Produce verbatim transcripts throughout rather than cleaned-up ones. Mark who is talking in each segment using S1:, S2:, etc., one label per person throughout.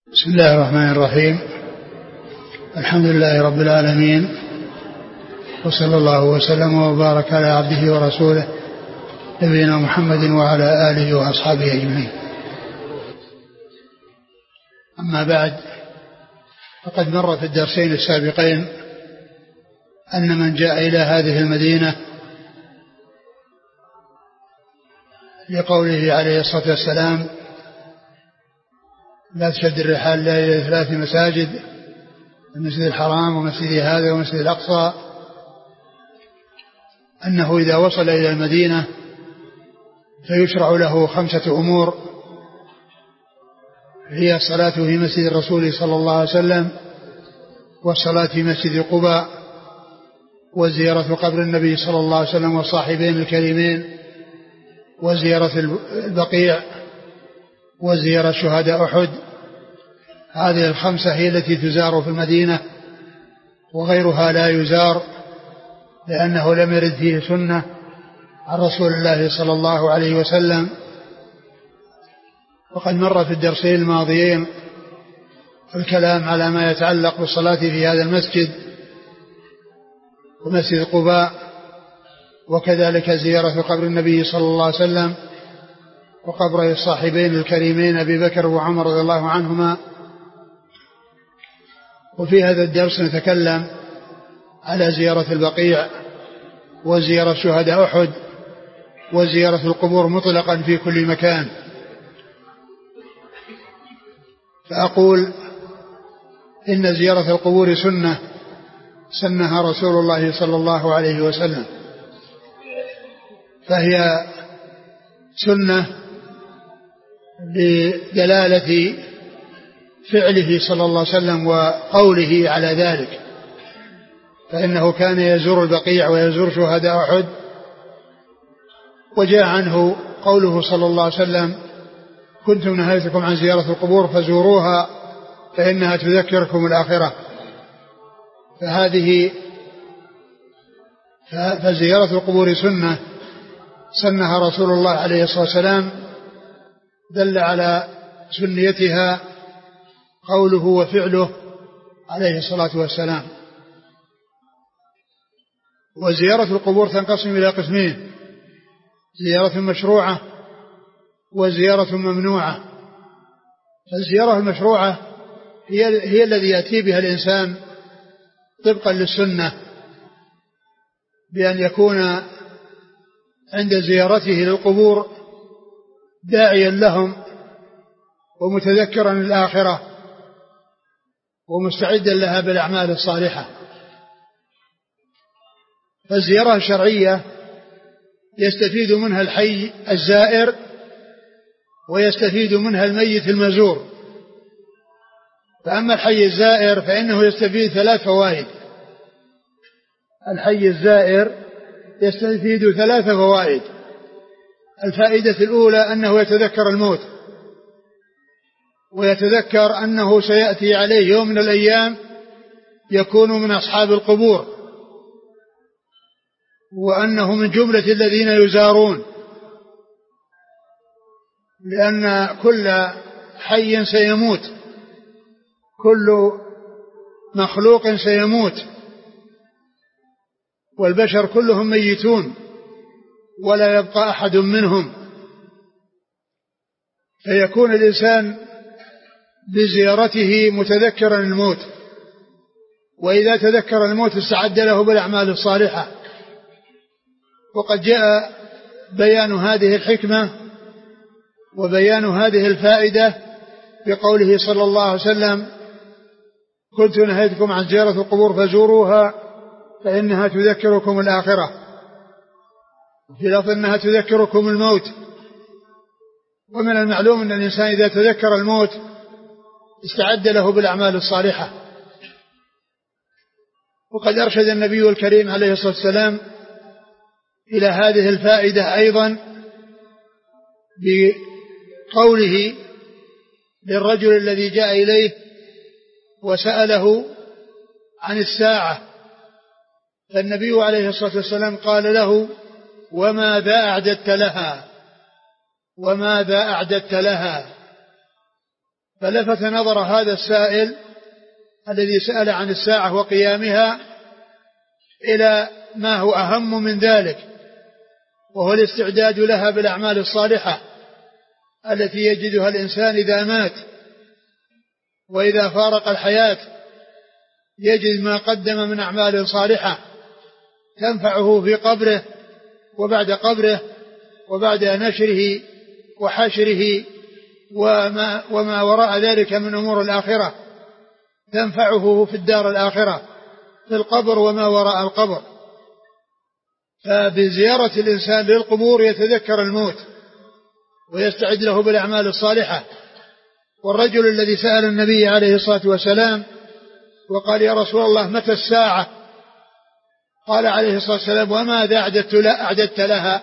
S1: بسم الله الرحمن الرحيم. الحمد لله رب العالمين، وصلى الله وسلم وبارك على عبده ورسوله نبينا محمد وعلى آله وأصحابه أجمعين. أما بعد، فقد مر في الدرسين السابقين أن من جاء إلى هذه المدينة لقوله عليه الصلاة والسلام: لا تشد الرحال إلا إلى ثلاث مساجد، المسجد الحرام ومسجد هذا ومسجد الأقصى، أنه إذا وصل إلى المدينة فيشرع له خمسة أمور، هي الصلاة في مسجد الرسول صلى الله عليه وسلم، والصلاة في مسجد قباء، وزيارة قبر النبي صلى الله عليه وسلم والصاحبين الكريمين، وزيارة البقيع، وزيارة شهداء أحد. هذه الخمسة هي التي تزار في المدينة، وغيرها لا يزار، لأنه لم يرد فيه سنة عن رسول الله صلى الله عليه وسلم. وقد مر في الدرسين الماضيين الكلام على ما يتعلق بالصلاة في هذا المسجد ومسجد قباء، وكذلك زيارة قبر النبي صلى الله عليه وسلم وقبر الصاحبين الكريمين أبي بكر وعمر رضي الله عنهما. وفي هذا الدرس نتكلم على زيارة البقيع، وزيارة شهداء أحد، وزيارة القبور مطلقا في كل مكان. فأقول إن زيارة القبور سنة سنها رسول الله صلى الله عليه وسلم، فهي سنة بدلالة فعله صلى الله عليه وسلم وقوله على ذلك، فإنه كان يزور البقيع ويزور شهداء أحد، وجاء عنه قوله صلى الله عليه وسلم: كنت نهيتكم عن زيارة القبور فزوروها فإنها تذكركم الآخرة. فهذه فزيارة القبور سنة سنها رسول الله عليه الصلاة والسلام، دل على سنيتها قوله وفعله عليه الصلاة والسلام. وزيارة القبور تنقسم إلى قسمين: زيارة مشروعة وزيارة ممنوعة. فالزيارة المشروعة هي, هي الذي يأتي بها الإنسان طبقا للسنة، بأن يكون عند زيارته للقبور داعيا لهم ومتذكرا الآخرة ومستعدا لها بالأعمال الصالحة. فالزيارة الشرعية يستفيد منها الحي الزائر ويستفيد منها الميت المزور. فأما الحي الزائر فإنه يستفيد ثلاث فوائد. الحي الزائر يستفيد ثلاث فوائد: الفائدة الأولى أنه يتذكر الموت، ويتذكر أنه سيأتي عليه يوم من الأيام يكون من أصحاب القبور، وأنه من جملة الذين يزارون، لأن كل حي سيموت، كل مخلوق سيموت، والبشر كلهم ميتون ولا يبقى أحد منهم. فيكون الإنسان بزيارته متذكرا الموت، وإذا تذكر الموت استعد له بالأعمال الصالحة. وقد جاء بيان هذه الحكمة وبيان هذه الفائدة بقوله صلى الله عليه وسلم: كنت نهيتكم عن زيارة القبور فزوروها فإنها تذكركم الآخرة. في لفظ أنها تذكركم الموت. ومن المعلوم أن الإنسان إذا تذكر الموت استعد له بالأعمال الصالحة. وقد أرشد النبي الكريم عليه الصلاة والسلام إلى هذه الفائدة أيضا بقوله للرجل الذي جاء إليه وسأله عن الساعة، فالنبي عليه الصلاة والسلام قال له: وماذا أعددت لها وماذا أعددت لها فلفت نظر هذا السائل الذي سأل عن الساعة وقيامها إلى ما هو أهم من ذلك، وهو الاستعداد لها بالأعمال الصالحة التي يجدها الإنسان إذا مات، وإذا فارق الحياة يجد ما قدم من أعمال صالحة تنفعه في قبره وبعد قبره وبعد نشره وحشره وما, وما وراء ذلك من أمور الآخرة تنفعه في الدار الآخرة في القبر وما وراء القبر. فبزيارة الإنسان للقبور يتذكر الموت ويستعد له بالأعمال الصالحة. والرجل الذي سأل النبي عليه الصلاة والسلام وقال يا رسول الله متى الساعة؟ قال عليه الصلاة والسلام وماذا أعددت لها؟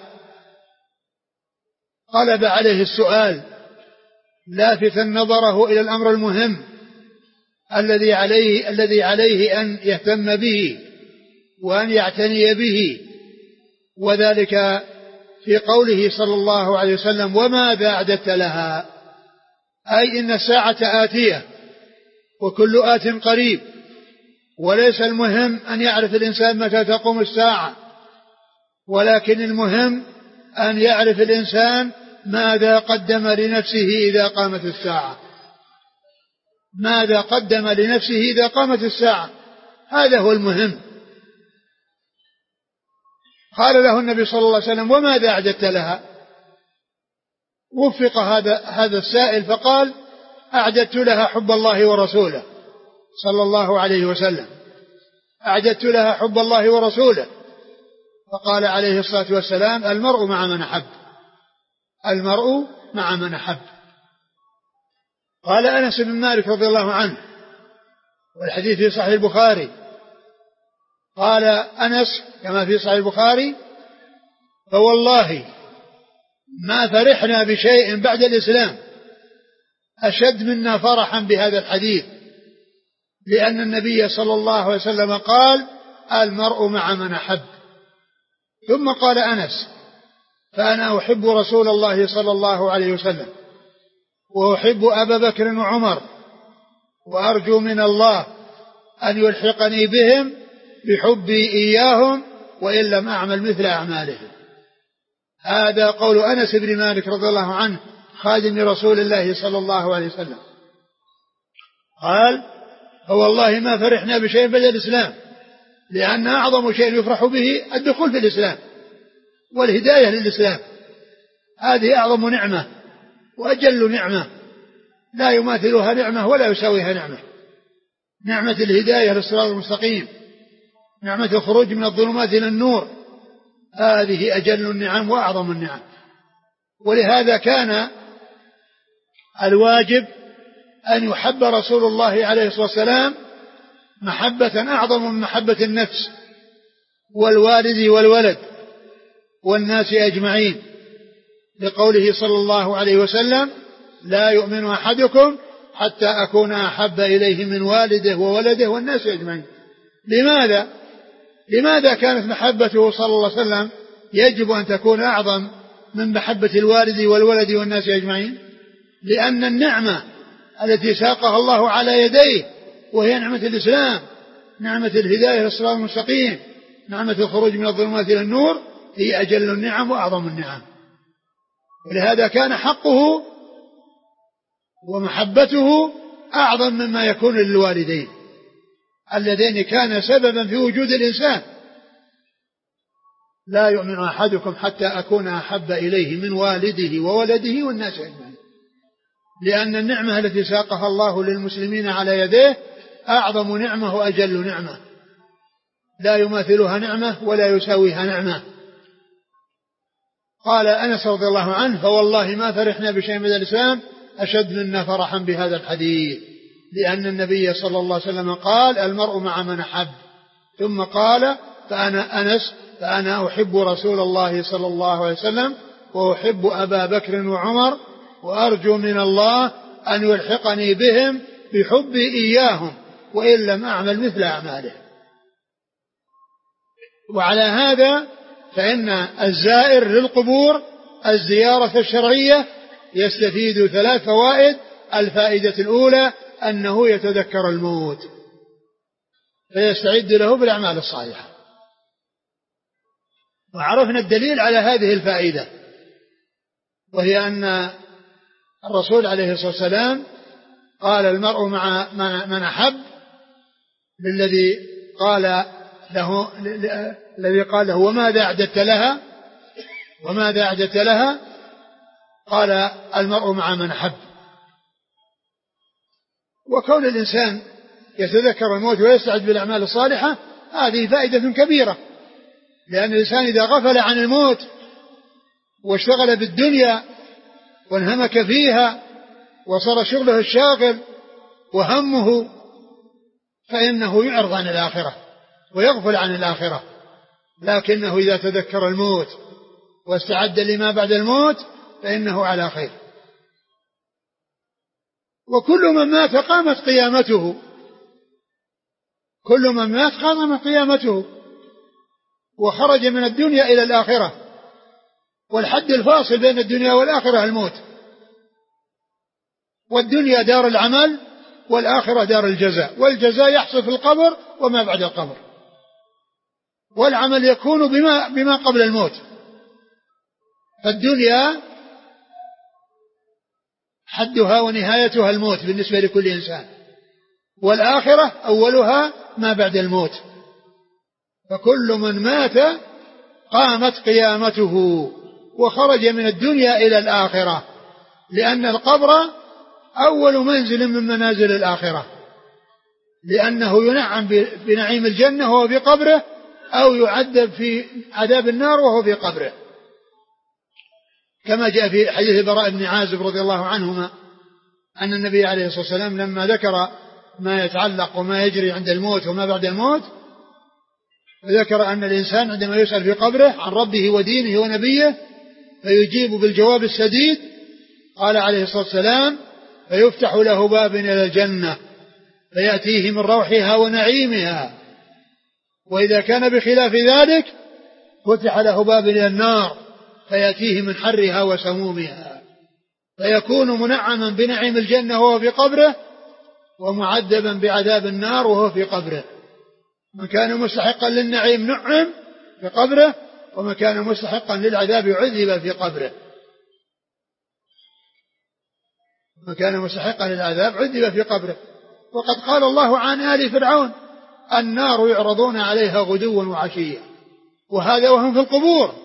S1: قلب عليه السؤال لافتا نظره إلى الأمر المهم الذي عليه, الذي عليه أن يهتم به وأن يعتني به، وذلك في قوله صلى الله عليه وسلم وماذا أعددت لها، أي إن الساعة آتية وكل آت قريب، وليس المهم أن يعرف الإنسان متى تقوم الساعة، ولكن المهم أن يعرف الإنسان ماذا قدم لنفسه إذا قامت الساعة، ماذا قدم لنفسه إذا قامت الساعة، هذا هو المهم. قال له النبي صلى الله عليه وسلم وماذا أعددت لها؟ وفق هذا هذا السائل فقال أعددت لها حب الله ورسوله صلى الله عليه وسلم، أعددت لها حب الله ورسوله. فقال عليه الصلاة والسلام المرء مع من أحب، المرء مع من أحب. قال أنس بن مالك رضي الله عنه والحديث في صحيح البخاري، قال أنس كما في صحيح البخاري فوالله ما فرحنا بشيء بعد الإسلام أشد منا فرحا بهذا الحديث، لأن النبي صلى الله عليه وسلم قال المرء مع من أحب. ثم قال أنس فأنا أحب رسول الله صلى الله عليه وسلم وأحب أبا بكر وعمر وأرجو من الله أن يلحقني بهم بحبي إياهم وإن لم أعمل مثل أعمالهم. هذا قول أنس بن مالك رضي الله عنه خادم رسول الله صلى الله عليه وسلم. قال فوالله ما فرحنا بشيء بعد الإسلام، لأن أعظم شيء يفرح به الدخول في الإسلام والهداية للإسلام، هذه أعظم نعمة وأجل نعمة لا يماثلها نعمة ولا يساويها نعمة، نعمة الهداية للصراط المستقيم، نعمة الخروج من الظلمات إلى النور، هذه أجل النعم وأعظم النعم. ولهذا كان الواجب أن يحب رسول الله عليه الصلاة والسلام محبة أعظم من محبة النفس والوالد والولد والناس أجمعين، لقوله صلى الله عليه وسلم لا يؤمن أحدكم حتى أكون أحب إليه من والده وولده والناس أجمعين. لماذا؟ لماذا كانت محبته صلى الله عليه وسلم يجب أن تكون أعظم من محبة الوالد والولد والناس أجمعين؟ لأن النعمة التي ساقها الله على يديه وهي نعمة الإسلام، نعمة الهداية للصراط المستقيم، نعمة الخروج من الظلمات إلى النور، هي أجل النعم وأعظم النعم. ولهذا كان حقه ومحبته أعظم مما يكون للوالدين اللذين كان سببا في وجود الإنسان. لا يؤمن أحدكم حتى أكون أحب إليه من والده وولده والناس أجمعين، لأن النعمة التي ساقها الله للمسلمين على يديه أعظم نعمة وأجل نعمة، لا يماثلها نعمة ولا يساويها نعمة. قال أنس رضي الله عنه فوالله ما فرحنا بشيء من الإسلام أشد منا فرحا بهذا الحديث، لأن النبي صلى الله عليه وسلم قال المرء مع من أحب. ثم قال فأنا أنس فأنا أحب رسول الله صلى الله عليه وسلم وأحب أبا بكر وعمر وأرجو من الله أن يلحقني بهم بحبي إياهم وإن لم أعمل مثل أعمالهم. وعلى هذا فإن الزائر للقبور الزيارة الشرعية يستفيد ثلاث فوائد الفائدة الأولى أنه يتذكر الموت فيستعد له بالأعمال الصالحة. وعرفنا الدليل على هذه الفائدة، وهي أن الرسول عليه الصلاة والسلام قال المرء مع من أحب، للذي قال له الذي قال له وماذا أعددت لها وماذا أعددت لها قال المرء مع من أحب. وكون الإنسان يتذكر الموت ويستعد بالأعمال الصالحة هذه فائدة كبيرة، لأن الإنسان إذا غفل عن الموت واشتغل بالدنيا وانهمك فيها وصار شغله الشاغل وهمه فإنه يعرض عن الآخرة ويغفل عن الآخرة. لكنه إذا تذكر الموت واستعد لما بعد الموت فإنه على خير. وكل من مات قامت قيامته كل من مات قامت قيامته وخرج من الدنيا إلى الآخرة. والحد الفاصل بين الدنيا والآخرة الموت، والدنيا دار العمل والآخرة دار الجزاء، والجزاء يحصل في القبر وما بعد القبر، والعمل يكون بما, بما قبل الموت. فالدنيا حدها ونهايتها الموت بالنسبة لكل إنسان، والآخرة أولها ما بعد الموت. فكل من مات قامت قيامته وخرج من الدنيا إلى الآخرة، لأن القبر أول منزل من منازل الآخرة، لأنه ينعم بنعيم الجنة وهو في قبره، أو يعذب في عذاب النار وهو في قبره، كما جاء في حديث براء بن عازب رضي الله عنهما أن النبي عليه الصلاة والسلام لما ذكر ما يتعلق وما يجري عند الموت وما بعد الموت، وذكر أن الإنسان عندما يسأل في قبره عن ربه ودينه ونبيه فيجيب بالجواب السديد، قال عليه الصلاة والسلام فيفتح له باب إلى الجنة فيأتيه من روحها ونعيمها، وإذا كان بخلاف ذلك فتح له باب إلى النار فيأتيه من حرها وسمومها، فيكون منعما بنعيم الجنة وهو في قبره، ومعذبا بعذاب النار وهو في قبره. من كان مستحقا للنعيم نعم في قبره، ومن كان مستحقا للعذاب عذب في قبره. من كان مستحقا للعذاب عذب في قبره. وقد قال الله عن آل فرعون النار يعرضون عليها غدوا وعشيا، وهذا وهم في القبور،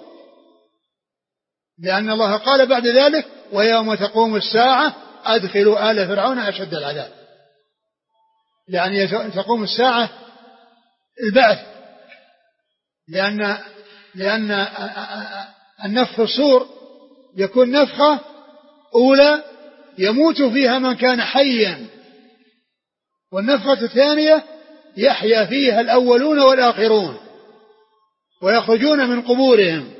S1: لأن الله قال بعد ذلك ويوم تقوم الساعة أدخلوا آل فرعون أشد العذاب، يعني تقوم الساعة البعث، لأن لأن النفخ في الصور يكون نفخة أولى يموت فيها من كان حيا، والنفخة الثانية يحيا فيها الأولون والآخرون ويخرجون من قبورهم،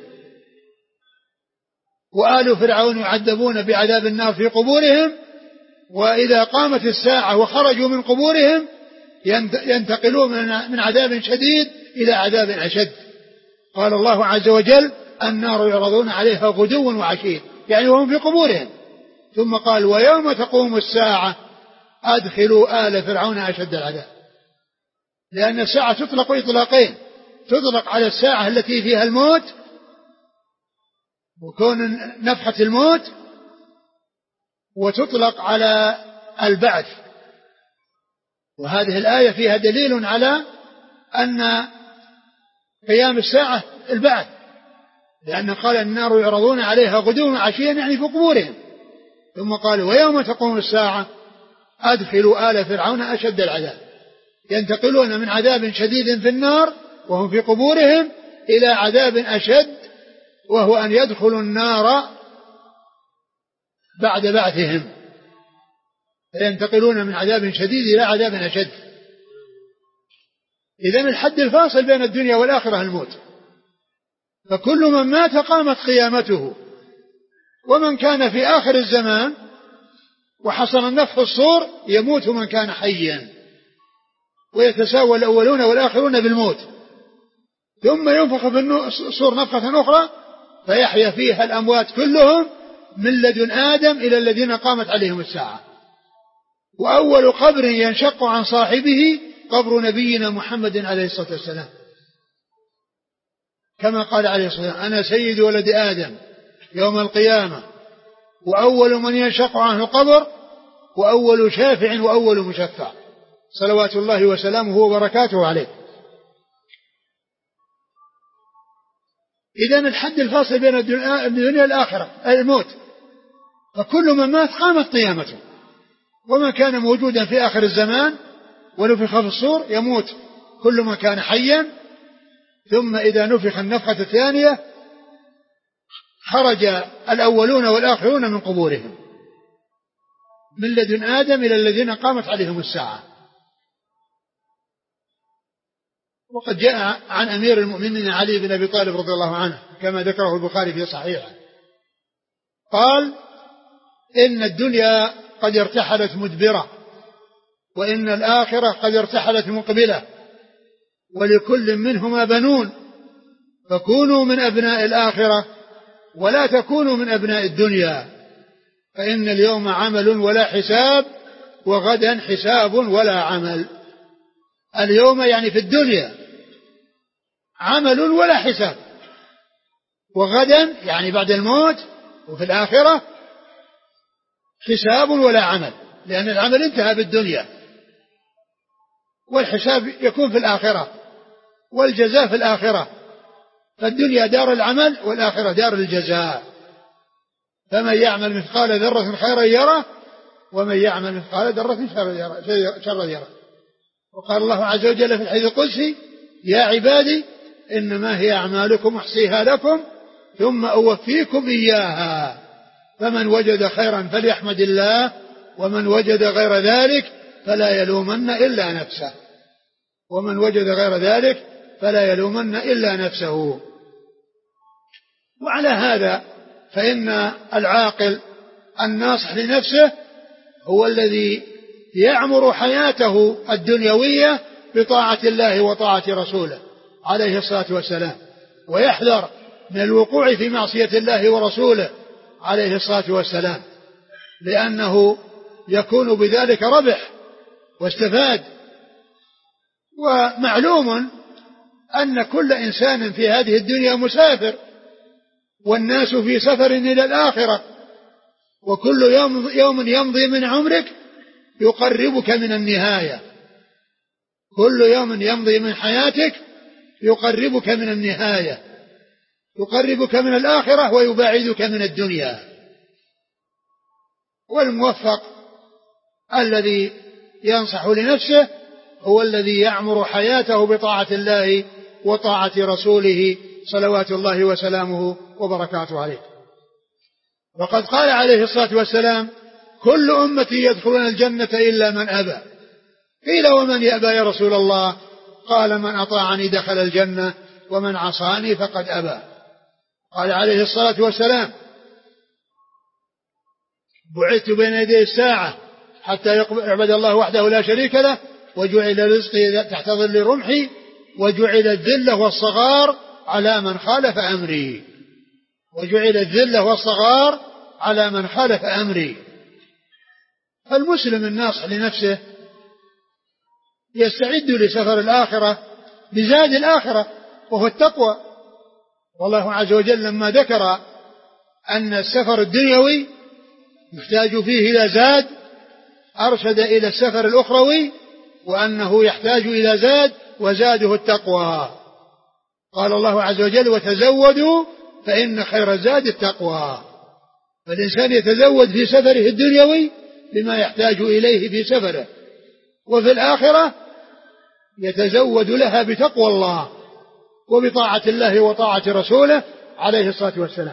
S1: وآل فرعون يعذبون بعذاب النار في قبورهم، وإذا قامت الساعة وخرجوا من قبورهم ينتقلون من عذاب شديد إلى عذاب أشد. قال الله عز وجل النار يعرضون عليها غدوا وعشيا، يعني وهم في قبورهم. ثم قال ويوم تقوم الساعة أدخلوا آل فرعون أشد العذاب، لأن الساعة تطلق إطلاقين، تطلق على الساعة التي فيها الموت وكون نفحة الموت، وتطلق على البعث. وهذه الآية فيها دليل على أن قيام الساعة البعث، لأن قال النار يعرضون عليها غدوا وعشيا يعني في قبورهم. ثم قال ويوم تقوم الساعة أدخلوا آل فرعون أشد العذاب، ينتقلون من عذاب شديد في النار وهم في قبورهم إلى عذاب أشد، وهو أن يدخلوا النار بعد بعثهم، فينتقلون من عذاب شديد إلى عذاب أشد. إذن الحد الفاصل بين الدنيا والآخرة الموت، فكل من مات قامت قيامته. ومن كان في آخر الزمان وحصل النفخ الصور يموت من كان حيا، ويتساوى الأولون والآخرون بالموت، ثم ينفخ في الصور نفخة أخرى فيحيا فيها الأموات كلهم من لدن آدم إلى الذين قامت عليهم الساعة، وأول قبر ينشق عن صاحبه قبر نبينا محمد عليه الصلاة والسلام، كما قال عليه الصلاة والسلام: أنا سيد ولد آدم يوم القيامة، وأول من ينشق عنه قبر، وأول شافع وأول مشفع، صلوات الله وسلامه وبركاته عليه. إذن الحد الفاصل بين الدنيا والآخرة الموت، فكل من مات قامت قيامته، ومن كان موجودا في آخر الزمان ونفخ في الصور يموت كل من كان حيا، ثم إذا نفخ النفخة الثانية خرج الأولون والآخرون من قبورهم من لدن آدم إلى الذين قامت عليهم الساعة. وقد جاء عن أمير المؤمنين علي بن أبي طالب رضي الله عنه كما ذكره البخاري في صحيحه قال: إن الدنيا قد ارتحلت مدبرة، وإن الآخرة قد ارتحلت مقبلة، ولكل منهما بنون، فكونوا من أبناء الآخرة ولا تكونوا من أبناء الدنيا، فإن اليوم عمل ولا حساب، وغدا حساب ولا عمل. اليوم يعني في الدنيا عمل ولا حساب، وغدا يعني بعد الموت وفي الآخرة حساب ولا عمل، لأن العمل انتهى بالدنيا، والحساب يكون في الآخرة، والجزاء في الآخرة. فالدنيا دار العمل والآخرة دار الجزاء. فمن يعمل مثقال ذرة خيرا يره، ومن يعمل مثقال ذرة شرا يره. وقال الله عز وجل في الحديث القدسي: يا عبادي إنما هي أعمالكم أحصيها لكم ثم أوفيكم إياها، فمن وجد خيرا فليحمد الله، ومن وجد غير ذلك فلا يلومن إلا نفسه ومن وجد غير ذلك فلا يلومن إلا نفسه. وعلى هذا فإن العاقل الناصح لنفسه هو الذي يعمر حياته الدنيوية بطاعة الله وطاعة رسوله عليه الصلاة والسلام، ويحذر من الوقوع في معصية الله ورسوله عليه الصلاة والسلام، لأنه يكون بذلك ربح واستفاد. ومعلوم أن كل إنسان في هذه الدنيا مسافر، والناس في سفر إلى الآخرة، وكل يوم, يوم يمضي من عمرك يقربك من النهاية، كل يوم يمضي من حياتك يقربك من النهاية، يقربك من الآخرة ويباعدك من الدنيا. والموفق الذي ينصح لنفسه هو الذي يعمر حياته بطاعة الله وطاعة رسوله صلوات الله وسلامه وبركاته عليه. وقد قال عليه الصلاة والسلام: كل أمتي يدخلون الجنة إلا من أبى. قيل: ومن يأبى يا رسول الله؟ قال: من أطاعني دخل الجنة، ومن عصاني فقد أبى. قال عليه الصلاة والسلام: بعثت بين يدي الساعة حتى يعبد الله وحده لا شريك له، وجعل رزقي تحت ظل رمحي، وجعل الذلة والصغار على من خالف أمري وجعل الذلة والصغار على من خالف أمري. فالمسلم الناصح لنفسه يستعد لسفر الآخرة بزاد الآخرة وهو التقوى. والله عز وجل لما ذكر أن السفر الدنيوي يحتاج فيه إلى زاد أرشد إلى السفر الأخروي، وأنه يحتاج إلى زاد وزاده التقوى. قال الله عز وجل: وتزودوا فإن خير الزاد التقوى. فالإنسان يتزود في سفره الدنيوي بما يحتاج إليه في سفره، وفي الآخرة يتزود لها بتقوى الله وبطاعة الله وطاعة رسوله عليه الصلاة والسلام.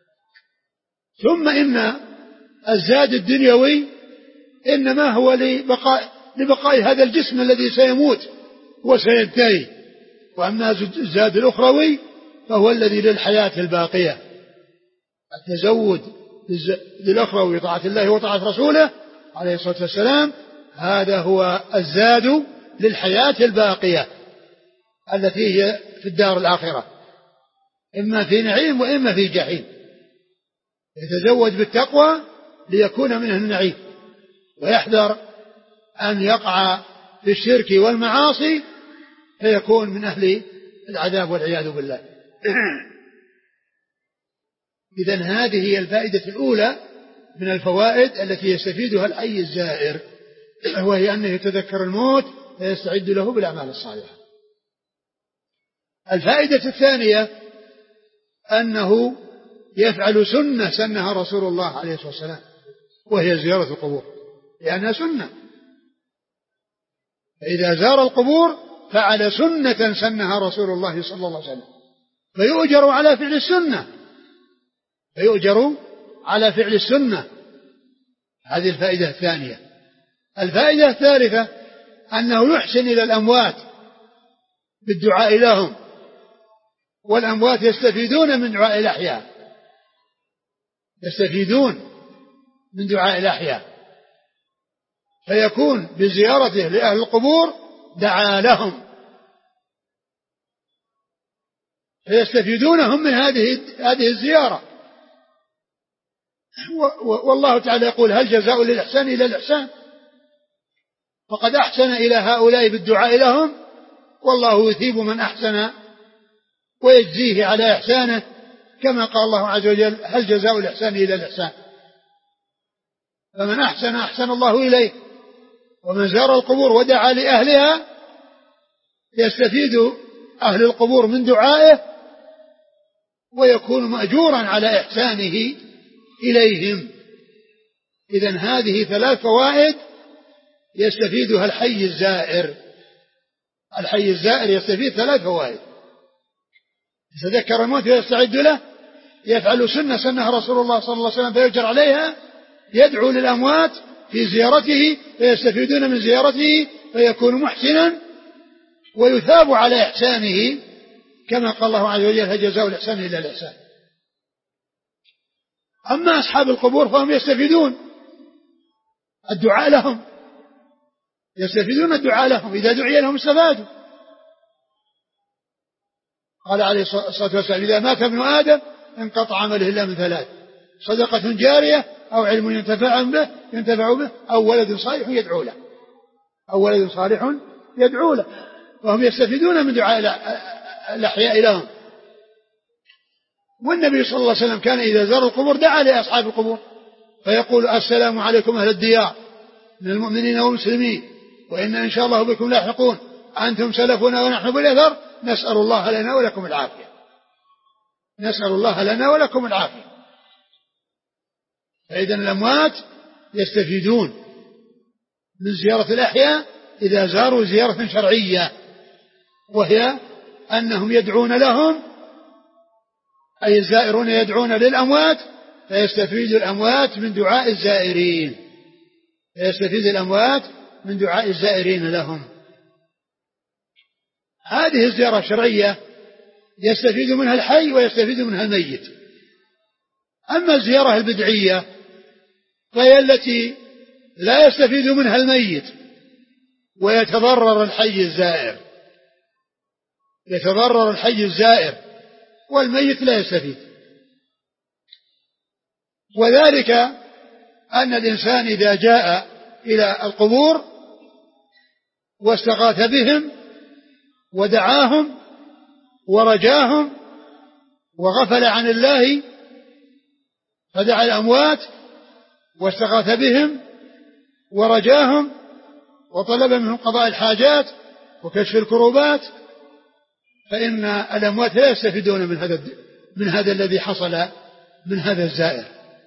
S1: ثم إن الزاد الدنيوي إنما هو لبقاء, لبقاء هذا الجسم الذي سيموت وسينتهي، وأما الزاد الأخروي فهو الذي للحياة الباقية. التزود للأخروي طاعة الله وطاعة رسوله عليه الصلاة والسلام هذا هو الزاد للحياة الباقية التي هي في الدار الآخرة، إما في نعيم وإما في جحيم. يتزود بالتقوى ليكون منه النعيم، ويحذر أن يقع في الشرك والمعاصي فيكون من أهل العذاب والعياذ بالله. إذن هذه هي الفائدة الأولى من الفوائد التي يستفيدها الحي الزائر، وهي أنه يتذكر الموت فيستعد له بالأعمال الصالحة. الفائدة الثانية أنه يفعل سنة سنها رسول الله عليه الصلاة والسلام، وهي زيارة القبور، لأنها سنة. فإذا زار القبور فعل سنة سنها رسول الله صلى الله عليه وسلم فيؤجر على فعل السنة، فيؤجر على فعل السنة. هذه الفائدة الثانية. الفائدة الثالثة أنه يحسن إلى الأموات بالدعاء لهم، والأموات يستفيدون من دعاء الأحياء، يستفيدون من دعاء الأحياء، فيكون بزيارته لأهل القبور دعا لهم فيستفيدونهم من هذه هذه الزيارة. والله تعالى يقول: هل جزاء للإحسان إلا الإحسان؟ فقد أحسن إلى هؤلاء بالدعاء لهم، والله يثيب من أحسن ويجزيه على إحسانه، كما قال الله عز وجل: هل جزاء الإحسان إلا الإحسان؟ فمن أحسن أحسن الله إليه. ومن زار القبور ودعا لأهلها يستفيد أهل القبور من دعائه ويكون مأجورا على إحسانه إليهم. إذن هذه ثلاث فوائد يستفيدها الحي الزائر. الحي الزائر يستفيد ثلاث فوائد: يتذكر الموت ويستعد له، يفعل سنة سنها رسول الله صلى الله عليه وسلم فيؤجر عليها، يدعو للأموات في زيارته فيستفيدون من زيارته فيكون محسنا ويثاب على إحسانه، كما قال الله عز وجل: هل جزاء الإحسان إلا الإحسان. أما أصحاب القبور فهم يستفيدون الدعاء لهم، يستفيدون الدعاء لهم، إذا دعي لهم استفادوا. قال عليه الصلاة والسلام: إذا مات ابن آدم انقطع عمله إلا من ثلاث: صدقة جارية، أو علم ينتفع به ينتفع به، أو ولد صالح يدعو له، أو ولد صالح يدعو له. وهم يستفيدون من دعاء الأحياء لهم. والنبي صلى الله عليه وسلم كان إذا زار القبور دعا لأصحاب القبور فيقول: السلام عليكم أهل الديار من المؤمنين والمسلمين، وإن إن شاء الله بكم لاحقون، أنتم سلفنا ونحن بالأثر، نسأل الله لنا ولكم العافية، نسأل الله لنا ولكم العافية. فإذا الأموات يستفيدون من زيارة الأحياء إذا زاروا زيارة شرعية، وهي أنهم يدعون لهم، أي الزائرون يدعون للأموات فيستفيد الأموات من دعاء الزائرين، فيستفيد الأموات من دعاء الزائرين لهم. هذه الزيارة الشرعية يستفيد منها الحي ويستفيد منها الميت. أما الزيارة البدعية فهي التي لا يستفيد منها الميت ويتضرر الحي الزائر، يتضرر الحي الزائر والميت لا يستفيد. وذلك أن الإنسان إذا جاء إلى القبور واستغاث بهم ودعاهم ورجاهم وغفل عن الله فدعا الأموات واستغاث بهم ورجاهم وطلب منهم قضاء الحاجات وكشف الكروبات، فإن الأموات لا يستفيدون من هذا من هذا الذي حصل من هذا الزائر،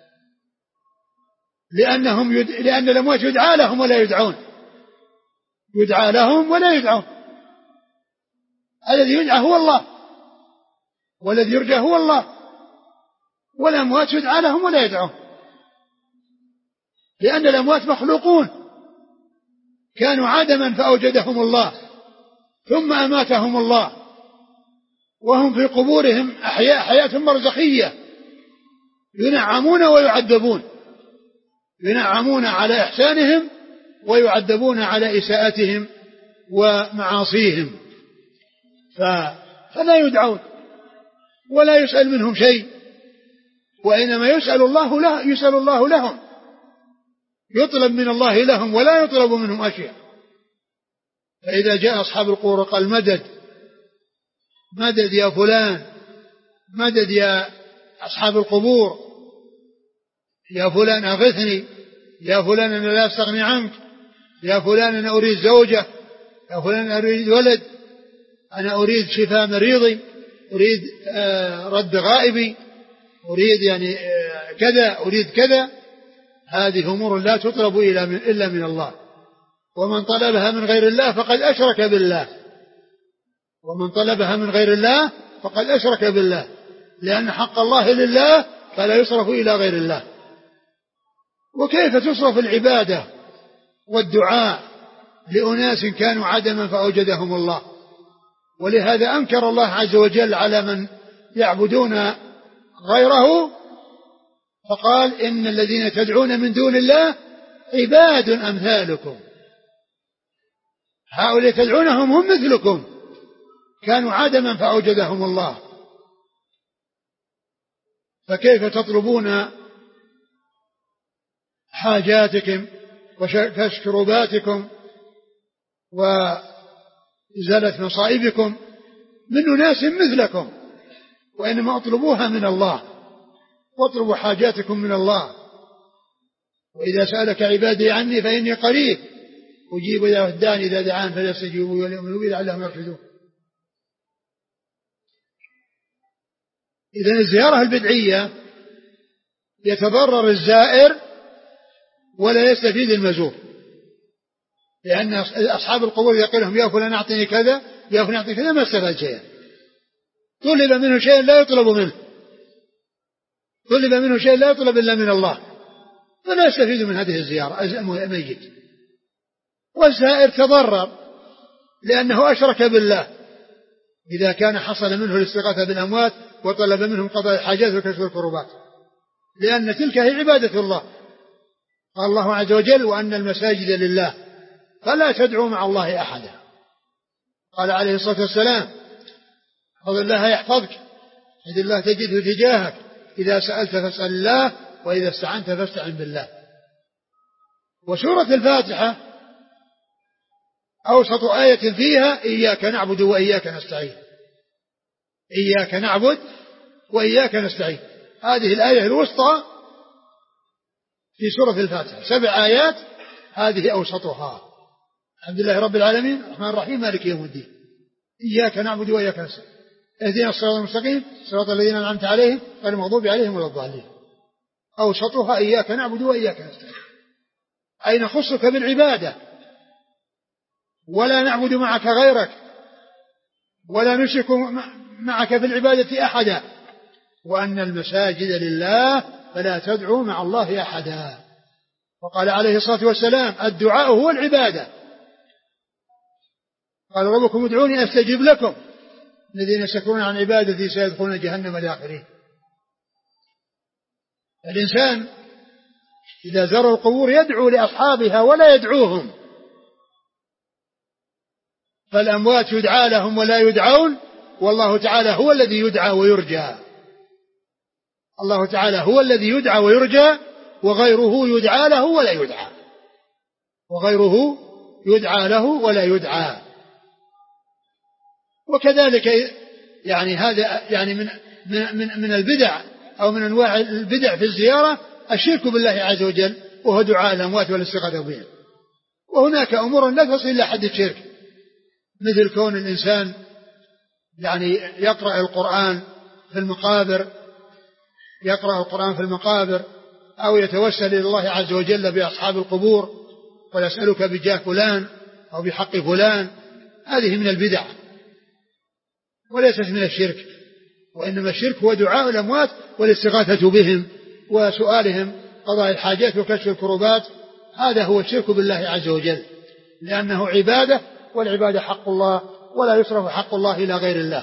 S1: لأنهم يد... لأن الأموات يدعى لهم ولا يدعون، يدعى لهم ولا يدعون. الذي يدعى هو الله، والذي يرجى هو الله، والأموات يدعى لهم ولا يدعون، لأن الأموات مخلوقون كانوا عدما فأوجدهم الله ثم أماتهم الله، وهم في قبورهم أحياء حياة برزخية ينعمون ويعذبون، ينعمون على إحسانهم ويعذبون على إساءتهم ومعاصيهم، فلا يدعون ولا يسأل منهم شيء، وإنما يسأل الله له يسأل الله لهم، يطلب من الله لهم ولا يطلب منهم أشياء. فإذا جاء أصحاب القبور قال مدد مدد يا فلان، مدد يا أصحاب القبور، يا فلان أغثني، يا فلان أنا لا أستغني عنك، يا فلان أنا أريد زوجة، يا فلان أنا أريد ولد، أنا أريد شفاء مريضي، أريد آه رد غائبي، أريد يعني آه كذا، أريد كذا. هذه أمور لا تطلب إلا من الله، ومن طلبها من غير الله فقد أشرك بالله، ومن طلبها من غير الله فقد أشرك بالله، لأن حق الله لله فلا يصرف إلى غير الله. وكيف تصرف العبادة والدعاء لأناس كانوا عدما فأوجدهم الله؟ ولهذا أنكر الله عز وجل على من يعبدون غيره، فقال إن الذين تدعون من دون الله عباد أمثالكم، هؤلاء تدعونهم هم مثلكم كانوا عدما فأوجدهم الله، فكيف تطلبون حاجاتكم وكشف كرباتكم وإزالة مصائبكم من ناس مثلكم؟ وإنما أطلبوها من الله، واطلبوا حاجاتكم من الله. وإذا سألك عبادي عني فإني قريب أجيب إذا وداني إذا دعان فليستجيبوا وليؤمنوا بي لعلهم يرشدون. إذن الزيارة البدعية يتضرر الزائر ولا يستفيد المزور، لأن أصحاب القبور يقول لهم يا فلان أعطني كذا، يا فلان أعطني كذا، ما استفاد شيئا. طلب منه شيء لا يطلب منه، طلب منه شيء لا يطلب إلا من الله، فلا يستفيد من هذه الزيارة الميت. والزائر تضرر لأنه أشرك بالله إذا كان حصل منه الاستغاثة بالأموات وطلب منهم قضاء الحاجات وكشف الكربات، لأن تلك هي عبادة الله. قال الله عز وجل وأن المساجد لله فلا تدعوا مع الله أحدا. قال عليه الصلاة والسلام احفظ الله يحفظك، احفظ الله تجده تجاهك، إذا سألت فاسأل الله وإذا استعنت فاستعن بالله. وسورة الفاتحة أوسط آية فيها إياك نعبد وإياك نستعين، إياك نعبد وإياك نستعين، هذه الآية الوسطى في سورة الفاتحة، سبع آيات هذه أوسطها. الحمد لله رب العالمين الرحمن الرحيم مالك يوم الدين، إياك نعبد وإياك نستعين، اهدنا الصراط المستقيم صراط الذين أنعمت عليهم غير المغضوب عليهم ولا الضالين. أوسطها إياك نعبد وإياك نستعين، أي نخصك بالعبادة ولا نعبد معك غيرك ولا نشرك معك في العبادة أحدا، وأن المساجد لله فلا تدعوا مع الله أحدا. وقال عليه الصلاة والسلام الدعاء هو العبادة، قال ربكم ادعوني أستجب لكم الذين يستكبرون عن عبادتي سيدخلون جهنم داخرين. الإنسان إذا زار القبور يدعو لأصحابها ولا يدعوهم، فالأموات يدعى لهم ولا يدعون، والله تعالى هو الذي يدعى ويرجى، الله تعالى هو الذي يدعى ويرجى، وغيره يدعى له ولا يدعى، وغيره يدعى له ولا يدعى. وكذلك يعني هذا يعني من من من البدع أو من أنواع البدع في الزيارة الشرك بالله عز وجل، وهو دعاء الأموات والاستغاثة بهم. وهناك أمور لا تصل إلى حد الشرك، مثل كون الإنسان يعني يقرأ القرآن في المقابر، يقرأ القرآن في المقابر، أو يتوسل إلى الله عز وجل بأصحاب القبور ويسألك بجاه فلان أو بحق فلان، هذه من البدع وليست من الشرك. وإنما الشرك هو دعاء الأموات والاستغاثة بهم وسؤالهم قضاء الحاجات وكشف الكربات، هذا هو الشرك بالله عز وجل، لأنه عبادة، والعبادة حق الله ولا يصرف حق الله إلى غير الله.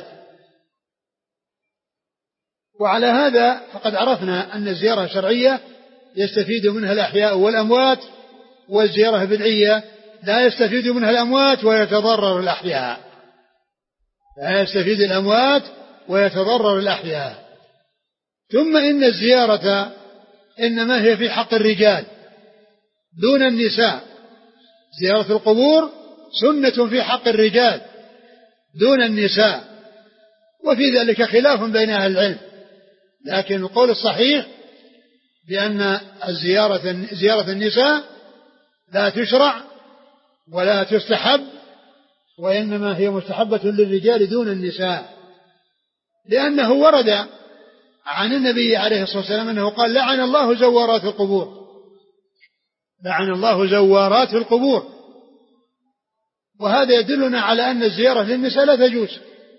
S1: وعلى هذا فقد عرفنا أن الزيارة الشرعية يستفيد منها الأحياء والأموات، والزيارة البدعية لا يستفيد منها الأموات ويتضرر الأحياء، لا يستفيد الأموات ويتضرر الأحياء. ثم إن الزيارة إنما هي في حق الرجال، دون النساء. زيارة القبور سنة في حق الرجال دون النساء، وفي ذلك خلاف بين أهل العلم، لكن القول الصحيح بأن الزيارة زيارة النساء لا تشرع ولا تستحب، وإنما هي مستحبة للرجال دون النساء، لأنه ورد عن النبي عليه الصلاة والسلام أنه قال: لعن الله زوارات القبور، لعن الله زوارات القبور. وهذا يدلنا على أن الزيارة للنساء لا تجوز.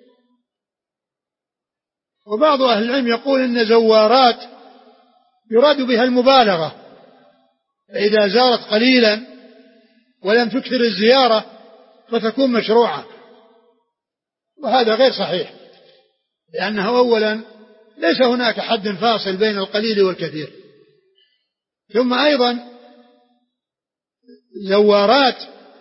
S1: وبعض أهل العلم يقول إن زوارات يراد بها المبالغة، فإذا زارت قليلا ولم تكثر الزيارة فتكون مشروعة، وهذا غير صحيح، لأنه أولا ليس هناك حد فاصل بين القليل والكثير، ثم أيضا زوارات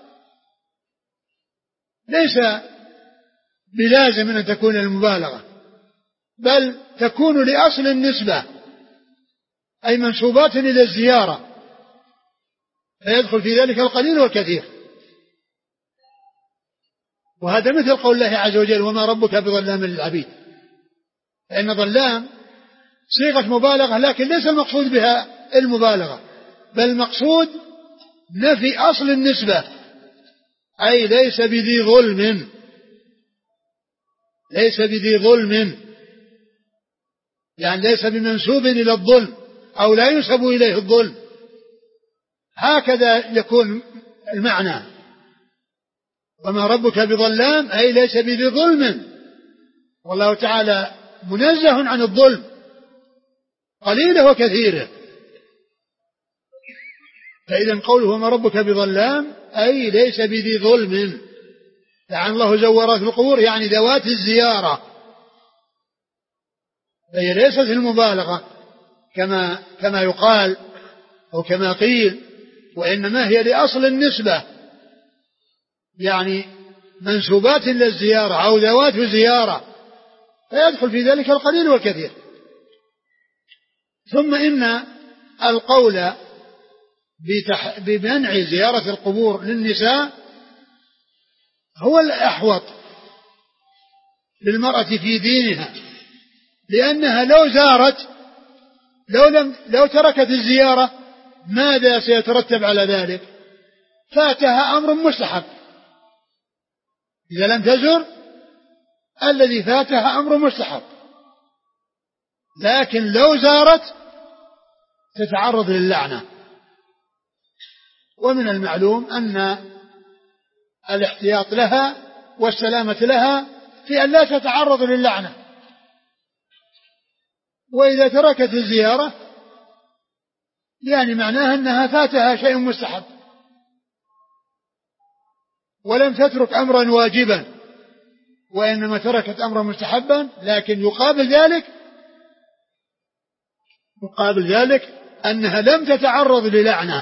S1: ليس بلازم أن تكون المبالغة، بل تكون لأصل النسبة، أي منسوبات إلى الزيارة، فيدخل في ذلك القليل والكثير. وهذا مثل قول الله عز وجل: وما ربك بظلام للعبيد. فإن ظلام صيغة مبالغة، لكن ليس المقصود بها المبالغة، بل المقصود نفي أصل النسبة، أي ليس بذي ظلم، ليس بذي ظلم، يعني ليس بمنسوب إلى الظلم أو لا ينسب إليه الظلم، هكذا يكون المعنى. وما ربك بظلام أي ليس بذي ظلم، والله تعالى منزه عن الظلم قليله وكثيره. فإذا قوله وما ربك بظلام أي ليس بذي ظلم. لعن الله زوارات القبور يعني ذوات الزيارة، فهي ليست المبالغة كما كما يقال أو كما قيل، وإنما هي لأصل النسبة، يعني منسوبات للزيارة أو ذوات زيارة، فيدخل في ذلك القليل والكثير. ثم إن القول بتح... بمنع زيارة القبور للنساء هو الأحوط للمرأة في دينها، لأنها لو زارت لو لم لو تركت الزيارة ماذا سيترتب على ذلك؟ فاتها أمر مستحب. إذا لم تزر الذي فاتها أمر مستحب، لكن لو زارت تتعرض للعنة. ومن المعلوم أن الاحتياط لها والسلامة لها في أن لا تتعرض للعنة. وإذا تركت الزيارة يعني معناها أنها فاتها شيء مستحب، ولم تترك أمرا واجبا، وإنما تركت أمرا مستحبا، لكن يقابل ذلك يقابل ذلك أنها لم تتعرض للعنة.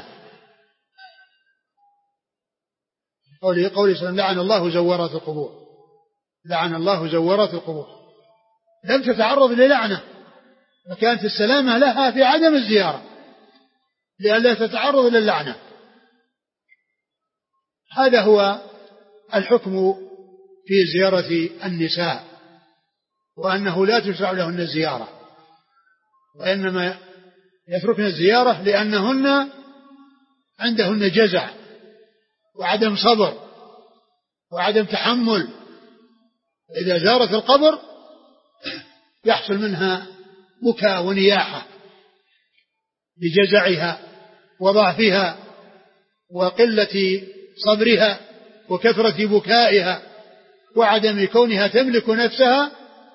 S1: قوله قوله سلام لعن الله زوارات القبور، لعن الله زوارات القبور، لم تتعرض للعنة، فكانت السلامة لها في عدم الزيارة لئلا تتعرض للعنة. هذا هو الحكم في زيارة النساء، وأنه لا تشرع لهن الزيارة، وإنما يتركن الزيارة لأنهن عندهن جزع وعدم صبر وعدم تحمل. إذا زارت القبر يحصل منها بكاء ونياحة لجزعها وضعفها وقلة صبرها وكثرة بكائها وعدم كونها تملك نفسها،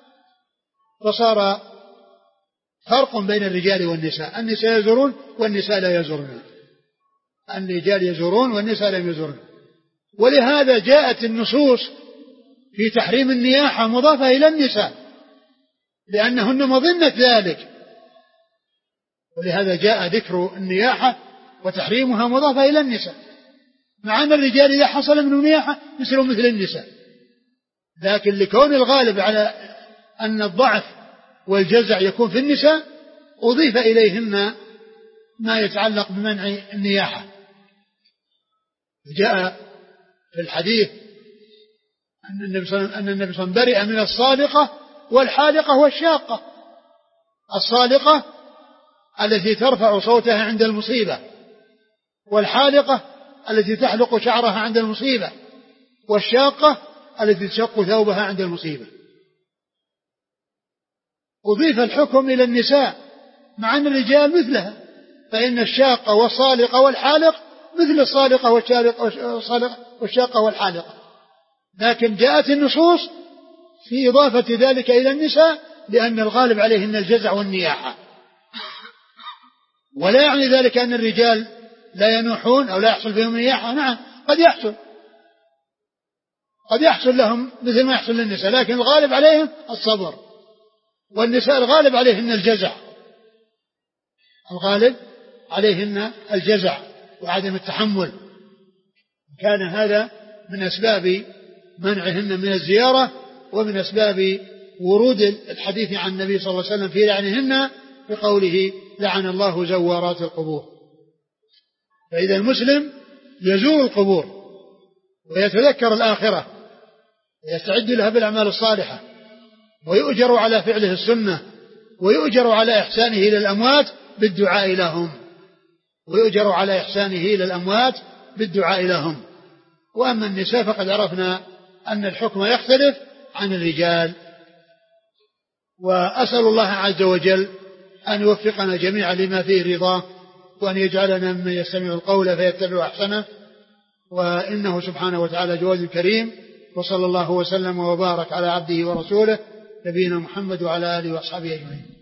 S1: فصار فرق بين الرجال والنساء. النساء يزورون والنساء لا يزورون، الرجال يزورون والنساء لا يزورون. ولهذا جاءت النصوص في تحريم النياحة مضافة إلى النساء لأنهن مظنة ذلك، ولهذا جاء ذكر النياحة وتحريمها مضافة إلى النساء، مع أن الرجال إذا حصل منه نياحة يصيرون مثل النساء، لكن لكون الغالب على أن الضعف والجزع يكون في النساء أضيف إليهن ما يتعلق بمنع النياحة. جاء في الحديث أن النبي صلى الله عليه وسلم برئ من الصالقة والحالقة والشاقة. الصالقة التي ترفع صوتها عند المصيبة، والحالقة التي تحلق شعرها عند المصيبة، والشاقة التي تشق ثوبها عند المصيبة. أضيف الحكم إلى النساء مع أن الرجال مثلها، فإن الشاقة والصالقة والحالق مثل الصالقة والشاقة والحالقة، لكن جاءت النصوص في إضافة ذلك إلى النساء لأن الغالب عليهن الجزع والنياحة. ولا يعني ذلك أن الرجال لا ينوحون أو لا يحصل فيهم نياحة، نعم قد يحصل قد يحصل لهم مثل ما يحصل للنساء، لكن الغالب عليهم الصبر، والنساء الغالب عليهن الجزع، الغالب عليهن الجزع وعدم التحمل. كان هذا من أسباب منعهن من الزيارة ومن أسباب ورود الحديث عن النبي صلى الله عليه وسلم في لعنهن بقوله لعن الله زوارات القبور. فإذا المسلم يزور القبور ويتذكر الآخرة ويستعد لها بالأعمال الصالحة ويؤجر على فعله السنة ويؤجر على إحسانه إلى الأموات بالدعاء لهم ويؤجر على إحسانه إلى الأموات بالدعاء لهم. وأما النساء فقد عرفنا أن الحكم يختلف عن الرجال. وأسأل الله عز وجل أن يوفقنا جميعا لما فيه رضاه، وأن يجعلنا ممن يستمع القول فيتبع أحسنه، وإنه سبحانه وتعالى جواد كريم. وصلى الله وسلم وبارك على عبده ورسوله نبينا محمد وعلى آله وأصحابه أجمعين.